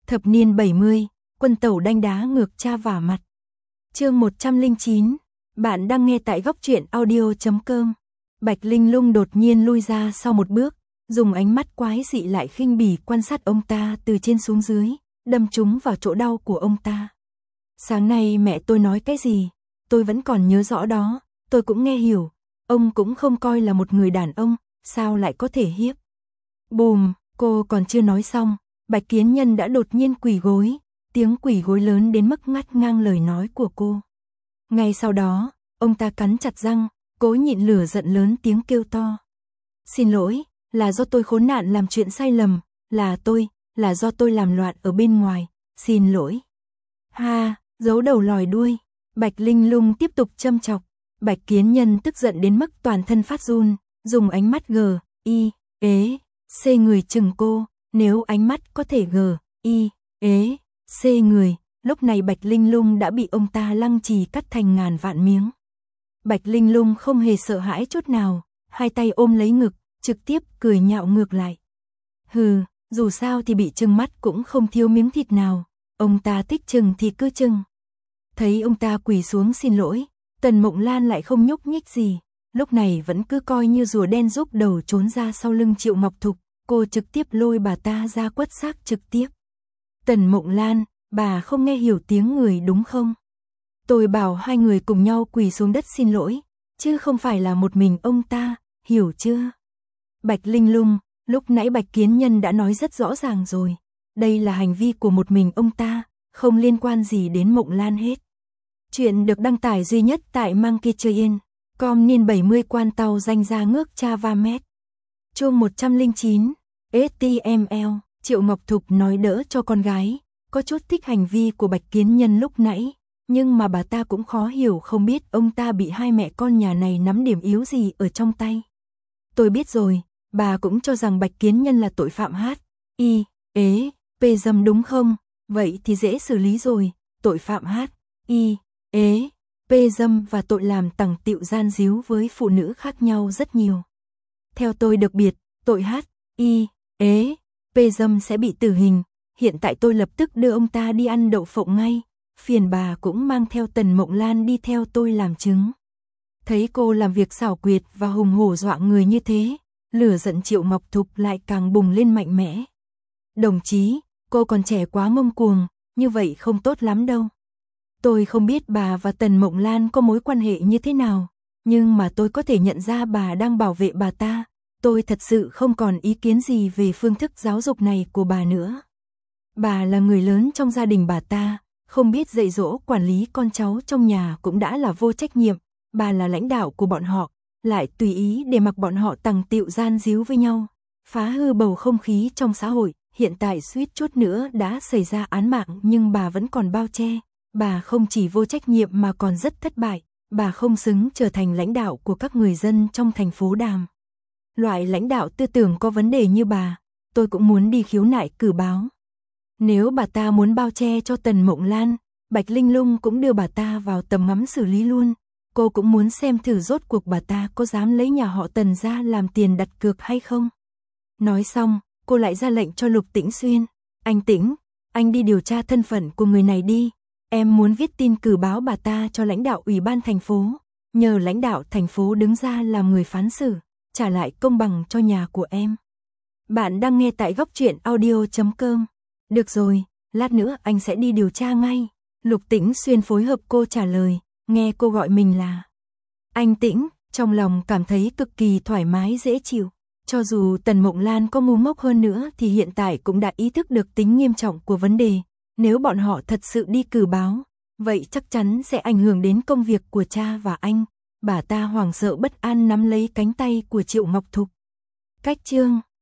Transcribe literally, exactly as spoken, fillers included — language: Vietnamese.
Thập niên bảy mươi, quân tẩu đanh đá ngược cha vả mặt. Chương một trăm lẻ chín, bạn đang nghe tại góc truyện audio chấm com. Bạch Linh Lung đột nhiên lui ra sau một bước, dùng ánh mắt quái dị lại khinh bỉ quan sát ông ta từ trên xuống dưới, đâm trúng vào chỗ đau của ông ta. Sáng nay mẹ tôi nói cái gì, tôi vẫn còn nhớ rõ đó, tôi cũng nghe hiểu, ông cũng không coi là một người đàn ông, sao lại có thể hiếp. Bùm, cô còn chưa nói xong, Bạch Kiến Nhân đã đột nhiên quỳ gối, tiếng quỳ gối lớn đến mức ngắt ngang lời nói của cô. Ngay sau đó, ông ta cắn chặt răng, cố nhịn lửa giận lớn tiếng kêu to. Xin lỗi, là do tôi khốn nạn làm chuyện sai lầm, là tôi, là do tôi làm loạn ở bên ngoài, xin lỗi. Ha, giấu đầu lòi đuôi, Bạch Linh Lung tiếp tục châm chọc. Bạch Kiến Nhân tức giận đến mức toàn thân phát run, dùng ánh mắt gờ, y, ế, xê người chừng cô, nếu ánh mắt có thể gờ, y, ế, xê người, lúc này Bạch Linh Lung đã bị ông ta lăng trì cắt thành ngàn vạn miếng. Bạch Linh Lung không hề sợ hãi chút nào, hai tay ôm lấy ngực, trực tiếp cười nhạo ngược lại. Hừ, dù sao thì bị trừng mắt cũng không thiếu miếng thịt nào, ông ta thích trừng thì cứ trừng. Thấy ông ta quỳ xuống xin lỗi, Tần Mộng Lan lại không nhúc nhích gì, lúc này vẫn cứ coi như rùa đen rút đầu trốn ra sau lưng Triệu Ngọc Thục, cô trực tiếp lôi bà ta ra quất xác trực tiếp. Tần Mộng Lan, bà không nghe hiểu tiếng người đúng không? Tôi bảo hai người cùng nhau quỳ xuống đất xin lỗi, chứ không phải là một mình ông ta, hiểu chưa? Bạch Linh Lung, lúc nãy Bạch Kiến Nhân đã nói rất rõ ràng rồi, đây là hành vi của một mình ông ta, không liên quan gì đến Mộng Lan hết. Chuyện được đăng tải duy nhất tại Monkey Train, com niên bảy mươi quan tàu danh ra ngước cha va mét. Chương một trăm lẻ chín, ét tê em lờ, Triệu Ngọc Thục nói đỡ cho con gái, có chút thích hành vi của Bạch Kiến Nhân lúc nãy, nhưng mà bà ta cũng khó hiểu không biết ông ta bị hai mẹ con nhà này nắm điểm yếu gì ở trong tay. Tôi biết rồi, bà cũng cho rằng Bạch Kiến Nhân là tội phạm hát, i, ế, pê dâm đúng không? Vậy thì dễ xử lý rồi, tội phạm hát, i, ế, pê dâm và tội làm tằng tịu gian díu với phụ nữ khác nhau rất nhiều. Theo tôi được biết, tội hát, i, ế, pê dâm sẽ bị tử hình, hiện tại tôi lập tức đưa ông ta đi ăn đậu phộng ngay, phiền bà cũng mang theo Tần Mộng Lan đi theo tôi làm chứng. Thấy cô làm việc xảo quyệt và hùng hổ dọa người như thế, lửa giận Triệu Ngọc Thục lại càng bùng lên mạnh mẽ. Đồng chí, cô còn trẻ quá ngông cuồng, như vậy không tốt lắm đâu. Tôi không biết bà và Tần Mộng Lan có mối quan hệ như thế nào, nhưng mà tôi có thể nhận ra bà đang bảo vệ bà ta. Tôi thật sự không còn ý kiến gì về phương thức giáo dục này của bà nữa. Bà là người lớn trong gia đình bà ta, không biết dạy dỗ quản lý con cháu trong nhà cũng đã là vô trách nhiệm. Bà là lãnh đạo của bọn họ, lại tùy ý để mặc bọn họ tằng tịu gian díu với nhau, phá hư bầu không khí trong xã hội. Hiện tại suýt chút nữa đã xảy ra án mạng nhưng bà vẫn còn bao che. Bà không chỉ vô trách nhiệm mà còn rất thất bại, bà không xứng trở thành lãnh đạo của các người dân trong thành phố Đàm. Loại lãnh đạo tư tưởng có vấn đề như bà, tôi cũng muốn đi khiếu nại cử báo. Nếu bà ta muốn bao che cho Tần Mộng Lan, Bạch Linh Lung cũng đưa bà ta vào tầm ngắm xử lý luôn. Cô cũng muốn xem thử rốt cuộc bà ta có dám lấy nhà họ Tần ra làm tiền đặt cược hay không. Nói xong, cô lại ra lệnh cho Lục Tĩnh Xuyên. Anh Tĩnh, anh đi điều tra thân phận của người này đi. Em muốn viết tin cử báo bà ta cho lãnh đạo ủy ban thành phố. Nhờ lãnh đạo thành phố đứng ra làm người phán xử, trả lại công bằng cho nhà của em. Bạn đang nghe tại góc truyện audio chấm com. Được rồi, lát nữa anh sẽ đi điều tra ngay. Lục Tĩnh Xuyên phối hợp cô trả lời, nghe cô gọi mình là anh Tĩnh, trong lòng cảm thấy cực kỳ thoải mái dễ chịu. Cho dù Tần Mộng Lan có ngu ngốc hơn nữa thì hiện tại cũng đã ý thức được tính nghiêm trọng của vấn đề. Nếu bọn họ thật sự đi cử báo, vậy chắc chắn sẽ ảnh hưởng đến công việc của cha và anh. Bà ta hoảng sợ bất an nắm lấy cánh tay của Triệu Ngọc Thục. Cách chương